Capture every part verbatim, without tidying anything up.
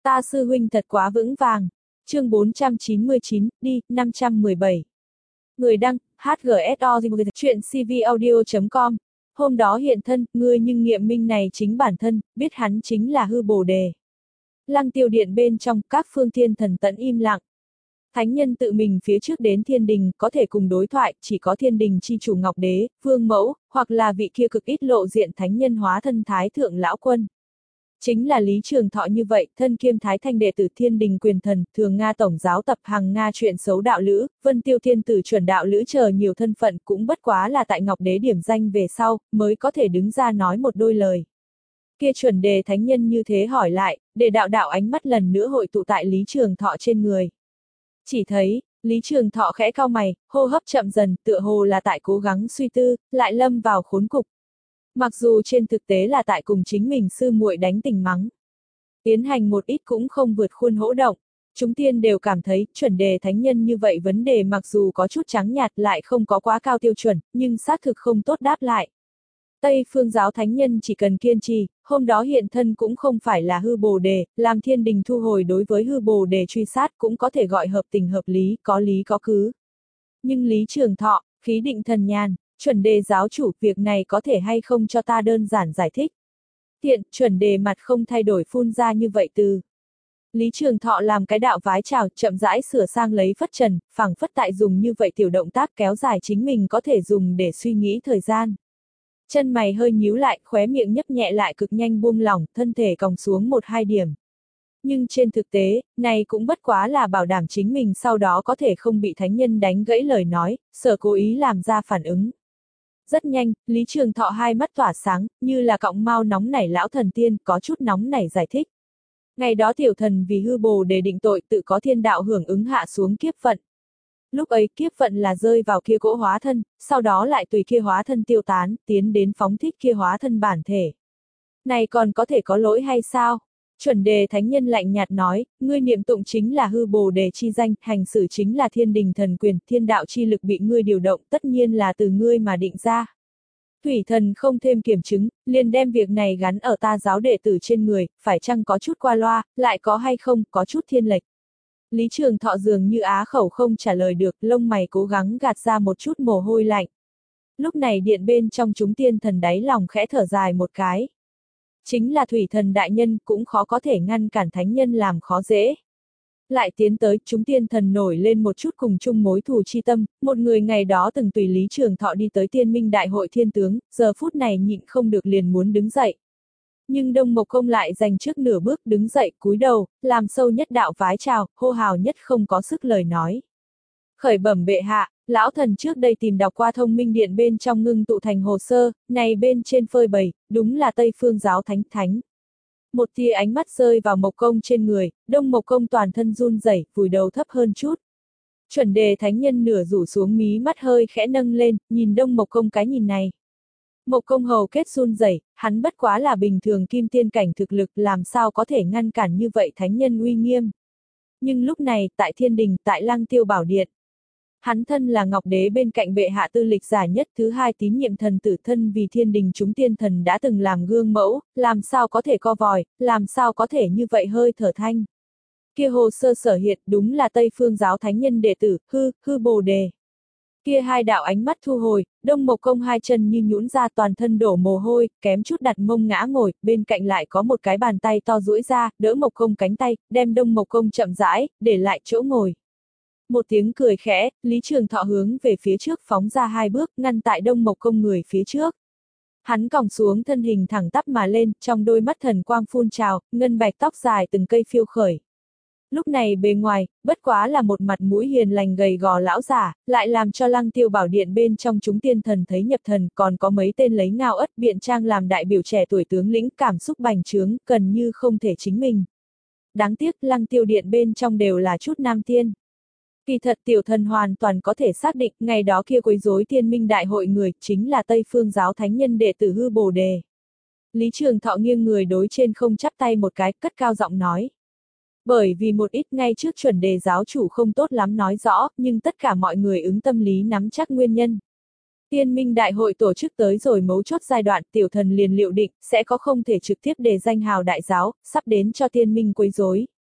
Ta sư huynh thật quá vững vàng. Chương bốn trăm chín mươi chín, đi, năm trăm mười bảy. Người đăng, hát giê ét o, chuyện cvaudio chấm com. Hôm đó hiện thân, ngươi nhưng nghiệm minh này chính bản thân, biết hắn chính là hư bồ đề. Lăng tiêu điện bên trong, các phương thiên thần tẫn im lặng. Thánh nhân tự mình phía trước đến thiên đình, có thể cùng đối thoại, chỉ có thiên đình chi chủ Ngọc Đế, Vương Mẫu, hoặc là vị kia cực ít lộ diện thánh nhân hóa thân Thái Thượng Lão Quân. Chính là Lý Trường Thọ như vậy, thân kiêm Thái Thanh đệ tử thiên đình quyền thần, thường Nga tổng giáo tập hàng Nga chuyện xấu đạo lữ, Vân Tiêu thiên tử chuẩn đạo lữ chờ nhiều thân phận cũng bất quá là tại Ngọc Đế điểm danh về sau, mới có thể đứng ra nói một đôi lời. Kia chuẩn đề thánh nhân như thế hỏi lại, để đạo đạo ánh mắt lần nữa hội tụ tại Lý Trường Thọ trên người. Chỉ thấy, Lý Trường Thọ khẽ cau mày, hô hấp chậm dần, tựa hồ là tại cố gắng suy tư, lại lâm vào khốn cục. Mặc dù trên thực tế là tại cùng chính mình sư muội đánh tình mắng. Tiến hành một ít cũng không vượt khuôn hỗ động. Chúng tiên đều cảm thấy, chuẩn đề thánh nhân như vậy vấn đề mặc dù có chút trắng nhạt lại không có quá cao tiêu chuẩn, nhưng xác thực không tốt đáp lại. Tây phương giáo thánh nhân chỉ cần kiên trì, hôm đó hiện thân cũng không phải là hư bồ đề, làm thiên đình thu hồi đối với hư bồ đề truy sát cũng có thể gọi hợp tình hợp lý, có lý có cứ. Nhưng Lý Trường Thọ, khí định thần nhàn, chuẩn đề giáo chủ, việc này có thể hay không cho ta đơn giản giải thích. Tiện, chuẩn đề mặt không thay đổi phun ra như vậy từ. Lý Trường Thọ làm cái đạo vái chào, chậm rãi sửa sang lấy phất trần, phẳng phất tại dùng như vậy tiểu động tác kéo dài chính mình có thể dùng để suy nghĩ thời gian. Chân mày hơi nhíu lại, khóe miệng nhấp nhẹ lại cực nhanh buông lỏng, thân thể còng xuống một hai điểm. Nhưng trên thực tế, này cũng bất quá là bảo đảm chính mình sau đó có thể không bị thánh nhân đánh gãy lời nói, sợ cố ý làm ra phản ứng. Rất nhanh, Lý Trường Thọ hai mắt tỏa sáng, như là cọng mau nóng nảy lão thần tiên, có chút nóng nảy giải thích. Ngày đó tiểu thần vì hư bồ để định tội tự có thiên đạo hưởng ứng hạ xuống kiếp phận. Lúc ấy kiếp phận là rơi vào kia cỗ hóa thân, sau đó lại tùy kia hóa thân tiêu tán, tiến đến phóng thích kia hóa thân bản thể. Này còn có thể có lỗi hay sao? Chuẩn đề thánh nhân lạnh nhạt nói, ngươi niệm tụng chính là hư bồ đề chi danh, hành xử chính là thiên đình thần quyền, thiên đạo chi lực bị ngươi điều động, tất nhiên là từ ngươi mà định ra. Thủy thần không thêm kiểm chứng, liền đem việc này gắn ở ta giáo đệ tử trên người, phải chăng có chút qua loa, lại có hay không, có chút thiên lệch. Lý Trường Thọ dường như á khẩu không trả lời được, lông mày cố gắng gạt ra một chút mồ hôi lạnh. Lúc này điện bên trong chúng tiên thần đáy lòng khẽ thở dài một cái. Chính là thủy thần đại nhân cũng khó có thể ngăn cản thánh nhân làm khó dễ. Lại tiến tới, chúng tiên thần nổi lên một chút cùng chung mối thù chi tâm, một người ngày đó từng tùy Lý Trường Thọ đi tới tiên minh đại hội thiên tướng, giờ phút này nhịn không được liền muốn đứng dậy. Nhưng Đông Mộc Công lại dành trước nửa bước đứng dậy cúi đầu, làm sâu nhất đạo vái chào, hô hào nhất không có sức lời nói. Khởi bẩm bệ hạ, lão thần trước đây tìm đọc qua thông minh điện bên trong ngưng tụ thành hồ sơ, này bên trên phơi bày, đúng là Tây Phương giáo thánh thánh. Một tia ánh mắt rơi vào Mộc Công trên người, Đông Mộc Công toàn thân run rẩy, vùi đầu thấp hơn chút. Chuẩn đề thánh nhân nửa rủ xuống mí mắt hơi khẽ nâng lên, nhìn Đông Mộc Công cái nhìn này. Mộc Công hầu kết run rẩy, hắn bất quá là bình thường kim tiên cảnh thực lực, làm sao có thể ngăn cản như vậy thánh nhân uy nghiêm. Nhưng lúc này, tại thiên đình, tại Lăng Tiêu Bảo Điện, hắn thân là Ngọc Đế bên cạnh bệ hạ tư lịch giả nhất thứ hai tín nhiệm thần tử thân vì thiên đình chúng tiên thần đã từng làm gương mẫu, làm sao có thể co vòi, làm sao có thể như vậy hơi thở thanh. Kia hồ sơ sở hiện đúng là Tây Phương giáo thánh nhân đệ tử, hư, hư bồ đề. Kia hai đạo ánh mắt thu hồi, Đông Mộc Công hai chân như nhũn ra toàn thân đổ mồ hôi, kém chút đặt mông ngã ngồi, bên cạnh lại có một cái bàn tay to duỗi ra, đỡ Mộc Công cánh tay, đem Đông Mộc Công chậm rãi, để lại chỗ ngồi. Một tiếng cười khẽ, Lý Trường Thọ hướng về phía trước phóng ra hai bước, ngăn tại Đông Mộc Công người phía trước. Hắn còng xuống thân hình thẳng tắp mà lên, trong đôi mắt thần quang phun trào, ngân bạch tóc dài từng cây phiêu khởi. Lúc này bề ngoài, bất quá là một mặt mũi hiền lành gầy gò lão giả, lại làm cho Lăng Tiêu Bảo Điện bên trong chúng tiên thần thấy nhập thần, còn có mấy tên lấy ngao ất biện trang làm đại biểu trẻ tuổi tướng lĩnh cảm xúc bành trướng, gần như không thể chính mình. Đáng tiếc Lăng Tiêu Điện bên trong đều là chút nam tiên. Kỳ thật tiểu thần hoàn toàn có thể xác định, ngày đó kia quấy rối thiên minh đại hội người, chính là Tây Phương giáo thánh nhân đệ tử hư bồ đề. Lý Trường Thọ nghiêng người đối trên không chắp tay một cái, cất cao giọng nói. Bởi vì một ít ngay trước chuẩn đề giáo chủ không tốt lắm nói rõ, nhưng tất cả mọi người ứng tâm lý nắm chắc nguyên nhân. Tiên minh đại hội tổ chức tới rồi mấu chốt giai đoạn, tiểu thần liền liệu định, sẽ có không thể trực tiếp đề danh hào đại giáo, sắp đến cho tiên minh quấy rối.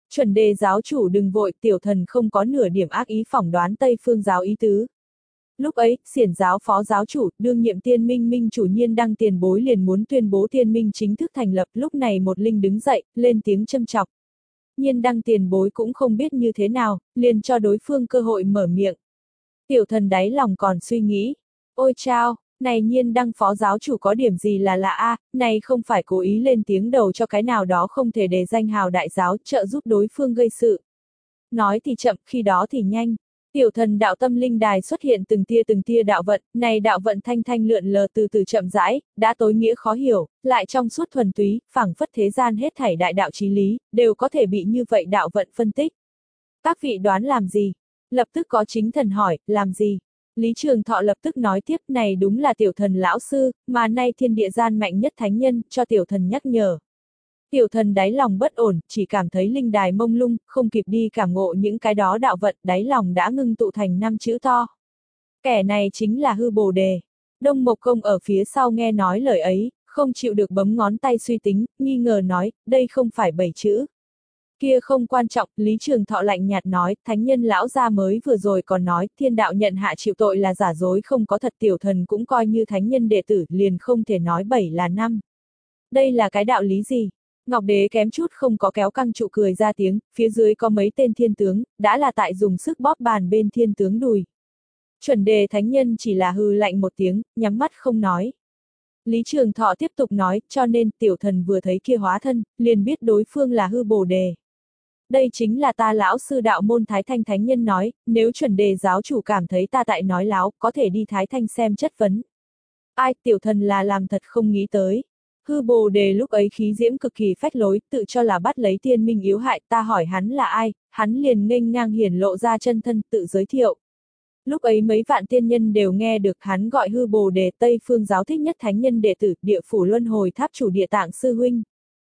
Chuẩn đề giáo chủ đừng vội, tiểu thần không có nửa điểm ác ý phỏng đoán Tây Phương giáo ý tứ. Lúc ấy, xiển giáo phó giáo chủ, đương nhiệm tiên minh minh chủ Nhiên Đăng tiền bối liền muốn tuyên bố tiên minh chính thức thành lập, lúc này một linh đứng dậy, lên tiếng châm chọc. Nhiên Đăng tiền bối cũng không biết như thế nào, liền cho đối phương cơ hội mở miệng. Tiểu thần đáy lòng còn suy nghĩ, ôi chao, này Nhiên Đăng phó giáo chủ có điểm gì là lạ a, này không phải cố ý lên tiếng đầu cho cái nào đó không thể đề danh hào đại giáo trợ giúp đối phương gây sự. Nói thì chậm, khi đó thì nhanh. Tiểu thần đạo tâm linh đài xuất hiện từng tia từng tia đạo vận, này đạo vận thanh thanh lượn lờ từ từ chậm rãi, đã tối nghĩa khó hiểu, lại trong suốt thuần túy, phảng phất thế gian hết thảy đại đạo chí lý, đều có thể bị như vậy đạo vận phân tích. Các vị đoán làm gì? Lập tức có chính thần hỏi, làm gì? Lý Trường Thọ lập tức nói tiếp, này đúng là tiểu thần lão sư, mà nay thiên địa gian mạnh nhất thánh nhân, cho tiểu thần nhắc nhở. Tiểu thần đáy lòng bất ổn, chỉ cảm thấy linh đài mông lung, không kịp đi cảm ngộ những cái đó đạo vận, đáy lòng đã ngưng tụ thành năm chữ to. Kẻ này chính là hư bồ đề. Đông Mộc Công ở phía sau nghe nói lời ấy, không chịu được bấm ngón tay suy tính, nghi ngờ nói, đây không phải bảy chữ. Kia không quan trọng, Lý Trường Thọ lạnh nhạt nói, thánh nhân lão gia mới vừa rồi còn nói, thiên đạo nhận hạ chịu tội là giả dối không có thật, tiểu thần cũng coi như thánh nhân đệ tử, liền không thể nói bảy là năm. Đây là cái đạo lý gì? Ngọc Đế kém chút không có kéo căng trụ cười ra tiếng, phía dưới có mấy tên thiên tướng, đã là tại dùng sức bóp bàn bên thiên tướng đùi. Chuẩn đề thánh nhân chỉ là hừ lạnh một tiếng, nhắm mắt không nói. Lý Trường Thọ tiếp tục nói, cho nên tiểu thần vừa thấy kia hóa thân, liền biết đối phương là hư bồ đề. Đây chính là ta lão sư đạo môn Thái Thanh thánh nhân nói, nếu chuẩn đề giáo chủ cảm thấy ta tại nói láo, có thể đi Thái Thanh xem chất vấn. Ai, tiểu thần là làm thật không nghĩ tới. Hư bồ đề lúc ấy khí diễm cực kỳ phách lối, tự cho là bắt lấy tiên minh yếu hại, ta hỏi hắn là ai, hắn liền nghênh ngang hiển lộ ra chân thân tự giới thiệu. Lúc ấy mấy vạn tiên nhân đều nghe được hắn gọi hư bồ đề Tây Phương giáo thích nhất thánh nhân đệ tử, địa phủ luân hồi tháp chủ địa tạng sư huynh.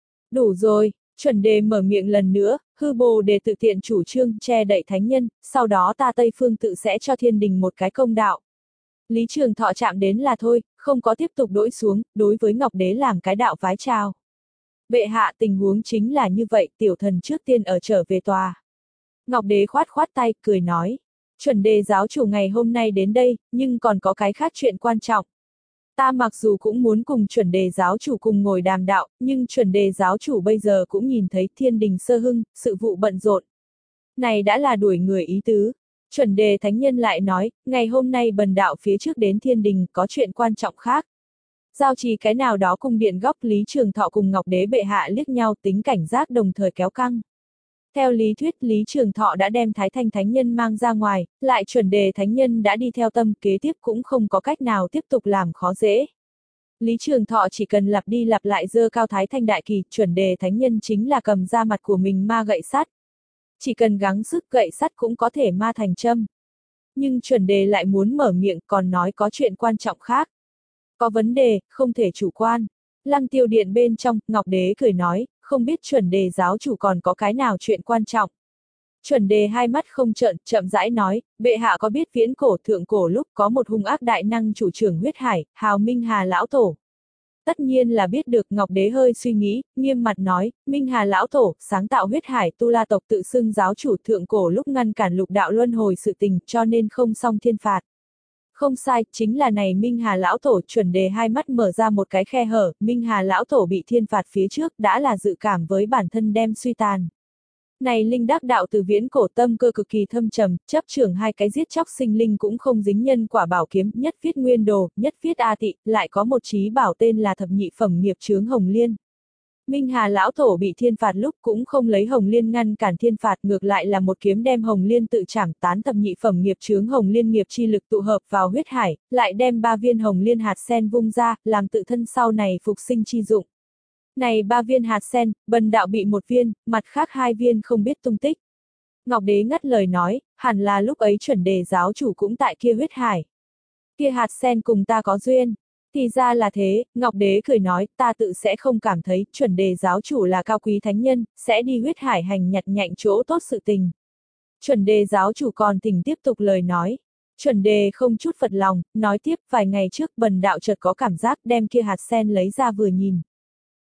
Đủ rồi, chuẩn đề mở miệng lần nữa, hư bồ đề tự tiện chủ trương che đậy thánh nhân, sau đó ta Tây Phương tự sẽ cho thiên đình một cái công đạo. Lý Trường Thọ chạm đến là thôi, không có tiếp tục đỗi xuống, đối với Ngọc Đế làm cái đạo vái chào. Bệ hạ, tình huống chính là như vậy, tiểu thần trước tiên ở trở về tòa. Ngọc Đế khoát khoát tay, cười nói. Chuẩn đề giáo chủ ngày hôm nay đến đây, nhưng còn có cái khác chuyện quan trọng. Ta mặc dù cũng muốn cùng chuẩn đề giáo chủ cùng ngồi đàm đạo, nhưng chuẩn đề giáo chủ bây giờ cũng nhìn thấy thiên đình sơ hưng, sự vụ bận rộn. Này đã là đuổi người ý tứ. Chuẩn đề thánh nhân lại nói, ngày hôm nay bần đạo phía trước đến thiên đình có chuyện quan trọng khác. Giao trì cái nào đó cung điện góc Lý Trường Thọ cùng Ngọc Đế bệ hạ liếc nhau tính cảnh giác đồng thời kéo căng. Theo lý thuyết Lý Trường Thọ đã đem Thái Thanh thánh nhân mang ra ngoài, lại chuẩn đề thánh nhân đã đi theo tâm kế tiếp cũng không có cách nào tiếp tục làm khó dễ. Lý Trường Thọ chỉ cần lặp đi lặp lại dơ cao Thái Thanh đại kỳ, chuẩn đề thánh nhân chính là cầm ra mặt của mình ma gậy sắt. Chỉ cần gắng sức gậy sắt cũng có thể ma thành châm. Nhưng chuẩn đề lại muốn mở miệng còn nói có chuyện quan trọng khác. Có vấn đề, không thể chủ quan. Lăng Tiêu Điện bên trong, Ngọc Đế cười nói, không biết chuẩn đề giáo chủ còn có cái nào chuyện quan trọng. Chuẩn đề hai mắt không trợn, chậm rãi nói, bệ hạ có biết viễn cổ thượng cổ lúc có một hung ác đại năng chủ trưởng huyết hải, Hào Minh Hà lão tổ. Tất nhiên là biết được, Ngọc Đế hơi suy nghĩ, nghiêm mặt nói, Minh Hà lão tổ, sáng tạo huyết hải tu la tộc tự xưng giáo chủ thượng cổ lúc ngăn cản lục đạo luân hồi sự tình, cho nên không xong thiên phạt. Không sai, chính là này Minh Hà lão tổ. Chuẩn đề hai mắt mở ra một cái khe hở, Minh Hà lão tổ bị thiên phạt phía trước đã là dự cảm với bản thân đem suy tàn. Này linh đắc đạo từ viễn cổ tâm cơ cực kỳ thâm trầm, chấp trưởng hai cái giết chóc sinh linh cũng không dính nhân quả bảo kiếm, nhất viết nguyên đồ, nhất viết A Tị, lại có một chí bảo tên là thập nhị phẩm nghiệp chướng Hồng Liên. Minh Hà lão tổ bị thiên phạt lúc cũng không lấy Hồng Liên ngăn cản thiên phạt, ngược lại là một kiếm đem Hồng Liên tự chảm tán, thập nhị phẩm nghiệp chướng Hồng Liên nghiệp chi lực tụ hợp vào huyết hải, lại đem ba viên Hồng Liên hạt sen vung ra, làm tự thân sau này phục sinh chi dụng. Này ba viên hạt sen, bần đạo bị một viên, mặt khác hai viên không biết tung tích. Ngọc Đế ngắt lời nói, hẳn là lúc ấy chuẩn đề giáo chủ cũng tại kia huyết hải. Kia hạt sen cùng ta có duyên. Thì ra là thế, Ngọc Đế cười nói, ta tự sẽ không cảm thấy chuẩn đề giáo chủ là cao quý thánh nhân, sẽ đi huyết hải hành nhặt nhạnh chỗ tốt sự tình. Chuẩn đề giáo chủ còn thỉnh tiếp tục lời nói. Chuẩn đề không chút phật lòng, nói tiếp, vài ngày trước bần đạo chợt có cảm giác đem kia hạt sen lấy ra vừa nhìn.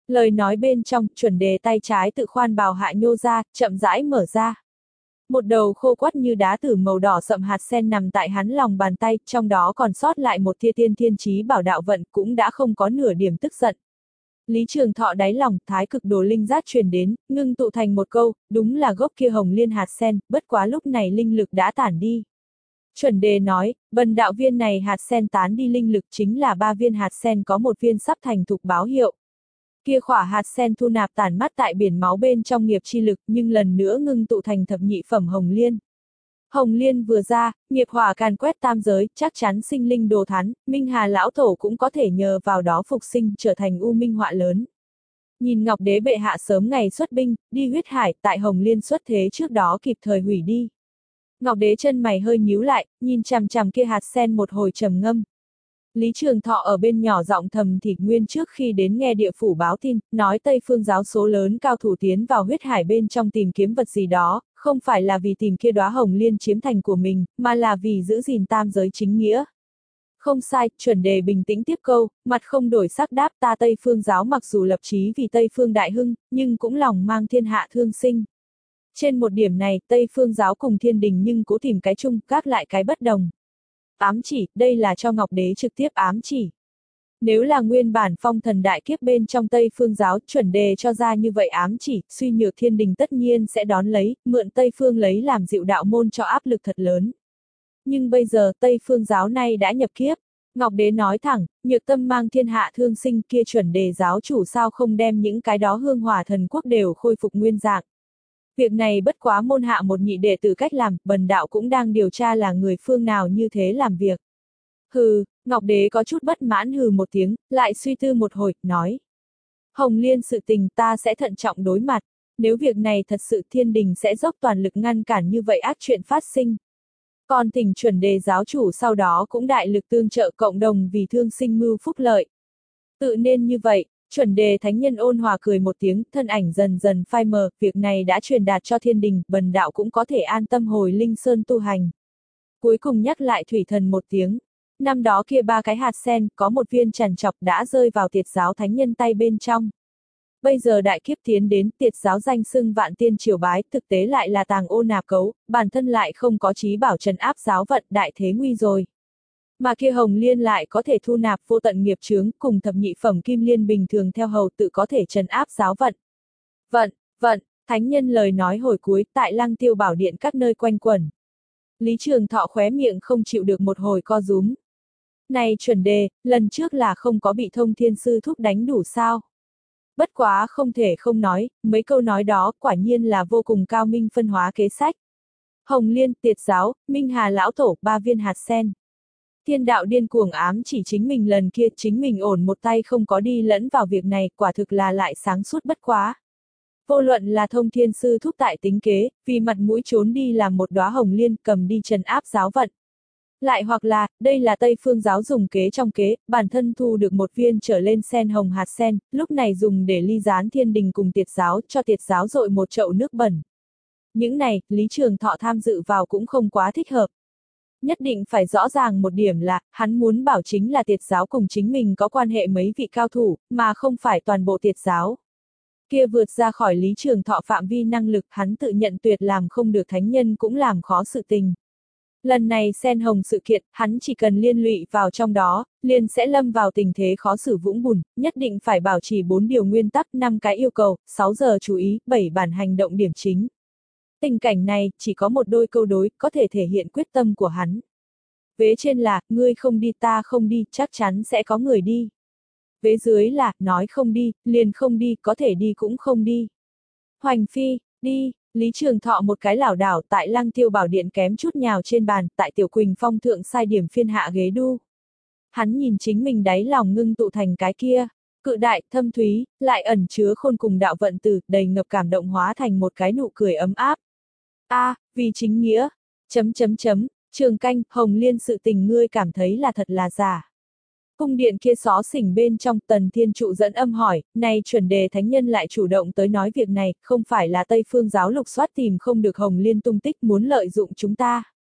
Lời nói bên trong, chuẩn đề tay trái tự khoan bào hạ nhô ra, chậm rãi mở ra. Một đầu khô quắt như đá tử màu đỏ sậm hạt sen nằm tại hắn lòng bàn tay, trong đó còn sót lại một tia tiên thiên chí bảo đạo vận, cũng đã không có nửa điểm tức giận. Lý Trường Thọ đáy lòng, thái cực đồ linh giác truyền đến, ngưng tụ thành một câu, đúng là gốc kia hồng liên hạt sen, bất quá lúc này linh lực đã tản đi. Chuẩn đề nói, bần đạo viên này hạt sen tán đi linh lực chính là ba viên hạt sen có một viên sắp thành thục báo hiệu. Kia khỏa hạt sen thu nạp tản mát tại biển máu bên trong nghiệp chi lực, nhưng lần nữa ngưng tụ thành thập nhị phẩm hồng liên. Hồng liên vừa ra, nghiệp hỏa càn quét tam giới, chắc chắn sinh linh đồ thán, Minh Hà lão tổ cũng có thể nhờ vào đó phục sinh, trở thành u minh họa lớn. Nhìn Ngọc Đế bệ hạ sớm ngày xuất binh, đi huyết hải, tại hồng liên xuất thế trước đó kịp thời hủy đi. Ngọc Đế chân mày hơi nhíu lại, nhìn chằm chằm kia hạt sen một hồi trầm ngâm. Lý Trường Thọ ở bên nhỏ giọng thầm thì nguyên trước khi đến nghe địa phủ báo tin, nói Tây Phương giáo số lớn cao thủ tiến vào huyết hải bên trong tìm kiếm vật gì đó, không phải là vì tìm kia đóa hồng liên chiếm thành của mình, mà là vì giữ gìn tam giới chính nghĩa. Không sai, chuẩn đề bình tĩnh tiếp câu, mặt không đổi sắc đáp ta Tây Phương giáo mặc dù lập chí vì Tây Phương đại hưng, nhưng cũng lòng mang thiên hạ thương sinh. Trên một điểm này, Tây Phương giáo cùng thiên đình nhưng cố tìm cái chung, gác lại cái bất đồng. Ám chỉ, đây là cho Ngọc Đế trực tiếp ám chỉ. Nếu là nguyên bản phong thần đại kiếp bên trong Tây Phương giáo, chuẩn đề cho ra như vậy ám chỉ, suy nhược thiên đình tất nhiên sẽ đón lấy, mượn Tây Phương lấy làm dịu đạo môn cho áp lực thật lớn. Nhưng bây giờ Tây Phương giáo nay đã nhập kiếp. Ngọc Đế nói thẳng, nhược tâm mang thiên hạ thương sinh kia chuẩn đề giáo chủ sao không đem những cái đó hương hỏa thần quốc đều khôi phục nguyên dạng. Việc này bất quá môn hạ một nhị đệ tử cách làm, bần đạo cũng đang điều tra là người phương nào như thế làm việc. Hừ, Ngọc Đế có chút bất mãn hừ một tiếng, lại suy tư một hồi, nói. Hồng liên sự tình ta sẽ thận trọng đối mặt, nếu việc này thật sự thiên đình sẽ dốc toàn lực ngăn cản như vậy ác chuyện phát sinh. Còn thỉnh chuẩn đề giáo chủ sau đó cũng đại lực tương trợ cộng đồng vì thương sinh mưu phúc lợi. Tự nên như vậy. Chuẩn đề thánh nhân ôn hòa cười một tiếng, thân ảnh dần dần phai mờ, việc này đã truyền đạt cho thiên đình, bần đạo cũng có thể an tâm hồi linh sơn tu hành. Cuối cùng nhắc lại thủy thần một tiếng. Năm đó kia ba cái hạt sen, có một viên trằn trọc đã rơi vào tiệt giáo thánh nhân tay bên trong. Bây giờ đại kiếp tiến đến, tiệt giáo danh xưng vạn tiên triều bái, thực tế lại là tàng ô nạp cấu, bản thân lại không có chí bảo trấn áp giáo vận, đại thế nguy rồi. Mà kia hồng liên lại có thể thu nạp vô tận nghiệp chướng, cùng thập nhị phẩm kim liên bình thường theo hầu tự có thể trấn áp giáo vận. Vận, vận, thánh nhân lời nói hồi cuối tại Lăng Tiêu Bảo Điện các nơi quanh quẩn. Lý Trường Thọ khóe miệng không chịu được một hồi co rúm. Này chuẩn đề, lần trước là không có bị thông thiên sư thúc đánh đủ sao? Bất quá không thể không nói, mấy câu nói đó quả nhiên là vô cùng cao minh phân hóa kế sách. Hồng liên, tiệt giáo, Minh Hà lão tổ, ba viên hạt sen. Thiên đạo điên cuồng ám chỉ chính mình lần kia chính mình ổn một tay không có đi lẫn vào việc này, quả thực là lại sáng suốt bất quá. Vô luận là thông thiên sư thúc tại tính kế, vì mặt mũi trốn đi làm một đóa hồng liên cầm đi trấn áp giáo vận. Lại hoặc là, đây là Tây Phương giáo dùng kế trong kế, bản thân thu được một viên trở lên sen hồng hạt sen, lúc này dùng để ly gián thiên đình cùng tiệt giáo, cho tiệt giáo dội một chậu nước bẩn. Những này, Lý Trường Thọ tham dự vào cũng không quá thích hợp. Nhất định phải rõ ràng một điểm là, hắn muốn bảo chính là tiệt giáo cùng chính mình có quan hệ mấy vị cao thủ, mà không phải toàn bộ tiệt giáo. Kia vượt ra khỏi Lý Trường Thọ phạm vi năng lực, hắn tự nhận tuyệt làm không được thánh nhân cũng làm khó sự tình. Lần này sen hồng sự kiện, hắn chỉ cần liên lụy vào trong đó, liền sẽ lâm vào tình thế khó xử vũng bùn, nhất định phải bảo trì bốn điều nguyên tắc, năm cái yêu cầu, sáu giờ chú ý, bảy bản hành động điểm chính. Tình cảnh này, chỉ có một đôi câu đối, có thể thể hiện quyết tâm của hắn. Vế trên là, ngươi không đi ta không đi, chắc chắn sẽ có người đi. Vế dưới là, nói không đi, liền không đi, có thể đi cũng không đi. Hoành phi, đi, Lý Trường Thọ một cái lảo đảo tại Lăng Tiêu Bảo Điện kém chút nhào trên bàn, tại Tiểu Quỳnh Phong thượng sai điểm phiên hạ ghế đu. Hắn nhìn chính mình đáy lòng ngưng tụ thành cái kia. Cự đại, thâm thúy, lại ẩn chứa khôn cùng đạo vận từ, đầy ngập cảm động hóa thành một cái nụ cười ấm áp. A, à, vì chính nghĩa. Chấm chấm chấm, Trường Canh, Hồng Liên sự tình ngươi cảm thấy là thật là giả. Cung điện kia xó xỉnh bên trong, Tần Thiên Trụ dẫn âm hỏi, này chuẩn đề thánh nhân lại chủ động tới nói việc này, không phải là Tây Phương giáo lục soát tìm không được Hồng Liên tung tích muốn lợi dụng chúng ta.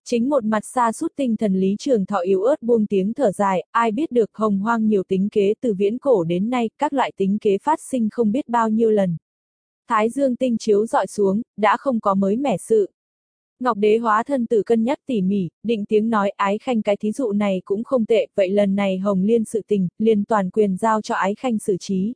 Chính một mặt sa sút tinh thần Lý Trường Thọ yếu ớt buông tiếng thở dài, ai biết được hồng hoang nhiều tính kế từ viễn cổ đến nay, các loại tính kế phát sinh không biết bao nhiêu lần. Thái dương tinh chiếu dọi xuống, đã không có mới mẻ sự. Ngọc Đế hóa thân tử cân nhắc tỉ mỉ, định tiếng nói Ái Khanh cái thí dụ này cũng không tệ, vậy lần này Hồng Liên sự tình, liền toàn quyền giao cho Ái Khanh xử trí.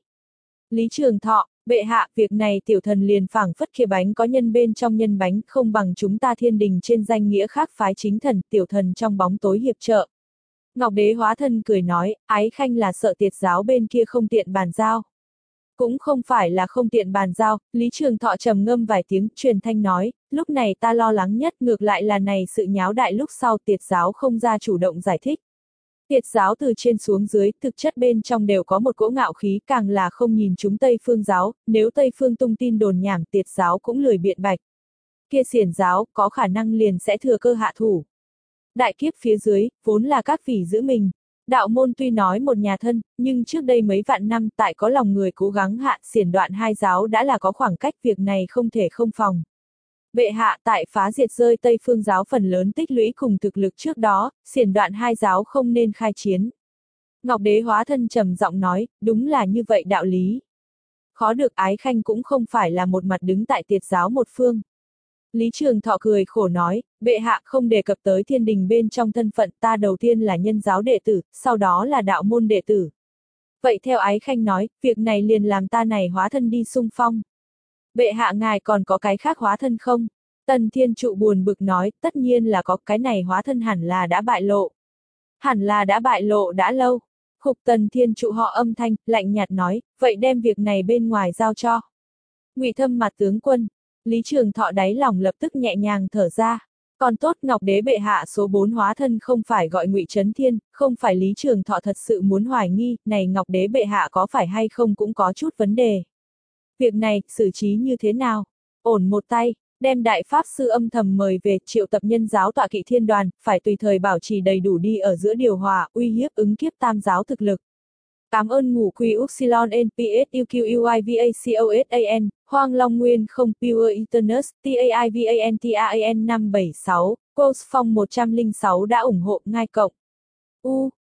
Lý Trường Thọ, bệ hạ, việc này tiểu thần liền phảng phất kia bánh có nhân bên trong nhân bánh, không bằng chúng ta thiên đình trên danh nghĩa khác phái chính thần, tiểu thần trong bóng tối hiệp trợ. Ngọc Đế hóa thân cười nói, Ái Khanh là sợ tiệt giáo bên kia không tiện bàn giao. Cũng không phải là không tiện bàn giao, Lý Trường Thọ trầm ngâm vài tiếng, truyền thanh nói, lúc này ta lo lắng nhất ngược lại là này sự nháo đại lúc sau tiệt giáo không ra chủ động giải thích. Tiệt giáo từ trên xuống dưới, thực chất bên trong đều có một cỗ ngạo khí, càng là không nhìn chúng Tây Phương giáo, nếu Tây Phương tung tin đồn nhảm tiệt giáo cũng lười biện bạch. Kia xiển giáo, có khả năng liền sẽ thừa cơ hạ thủ. Đại kiếp phía dưới, vốn là các vị giữ mình. Đạo môn tuy nói một nhà thân, nhưng trước đây mấy vạn năm tại có lòng người cố gắng hạ xiển đoạn hai giáo đã là có khoảng cách, việc này không thể không phòng. Bệ hạ tại phá diệt rơi Tây Phương giáo phần lớn tích lũy cùng thực lực trước đó, xiển đoạn hai giáo không nên khai chiến. Ngọc Đế hóa thân trầm giọng nói, đúng là như vậy đạo lý. Khó được Ái Khanh cũng không phải là một mặt đứng tại tiệt giáo một phương. Lý Trường Thọ cười khổ nói, bệ hạ không đề cập tới thiên đình bên trong thân phận, ta đầu tiên là nhân giáo đệ tử, sau đó là đạo môn đệ tử. Vậy theo Ái Khanh nói, việc này liền làm ta này hóa thân đi xung phong. Bệ hạ ngài còn có cái khác hóa thân không? Tần Thiên Trụ buồn bực nói, tất nhiên là có, cái này hóa thân hẳn là đã bại lộ. Hẳn là đã bại lộ đã lâu. Khục Tần Thiên Trụ họ âm thanh, lạnh nhạt nói, vậy đem việc này bên ngoài giao cho. Ngụy Thâm mặt tướng quân. Lý Trường Thọ đáy lòng lập tức nhẹ nhàng thở ra. Còn tốt Ngọc Đế bệ hạ số bốn hóa thân không phải gọi Ngụy Trấn Thiên, không phải Lý Trường Thọ thật sự muốn hoài nghi, này Ngọc Đế bệ hạ có phải hay không cũng có chút vấn đề. Việc này, xử trí như thế nào? Ổn một tay, đem đại pháp sư âm thầm mời về, triệu tập nhân giáo tọa kỵ thiên đoàn, phải tùy thời bảo trì đầy đủ đi ở giữa điều hòa, uy hiếp ứng kiếp tam giáo thực lực. Cảm ơn ngũ quy Upsilon N P S U Q U I V A C O S A N, Hoang Long Nguyên không Pure Eternus, T A I V A N T A N năm bảy sáu, Quos Phong một không sáu đã ủng hộ ngay cộng. U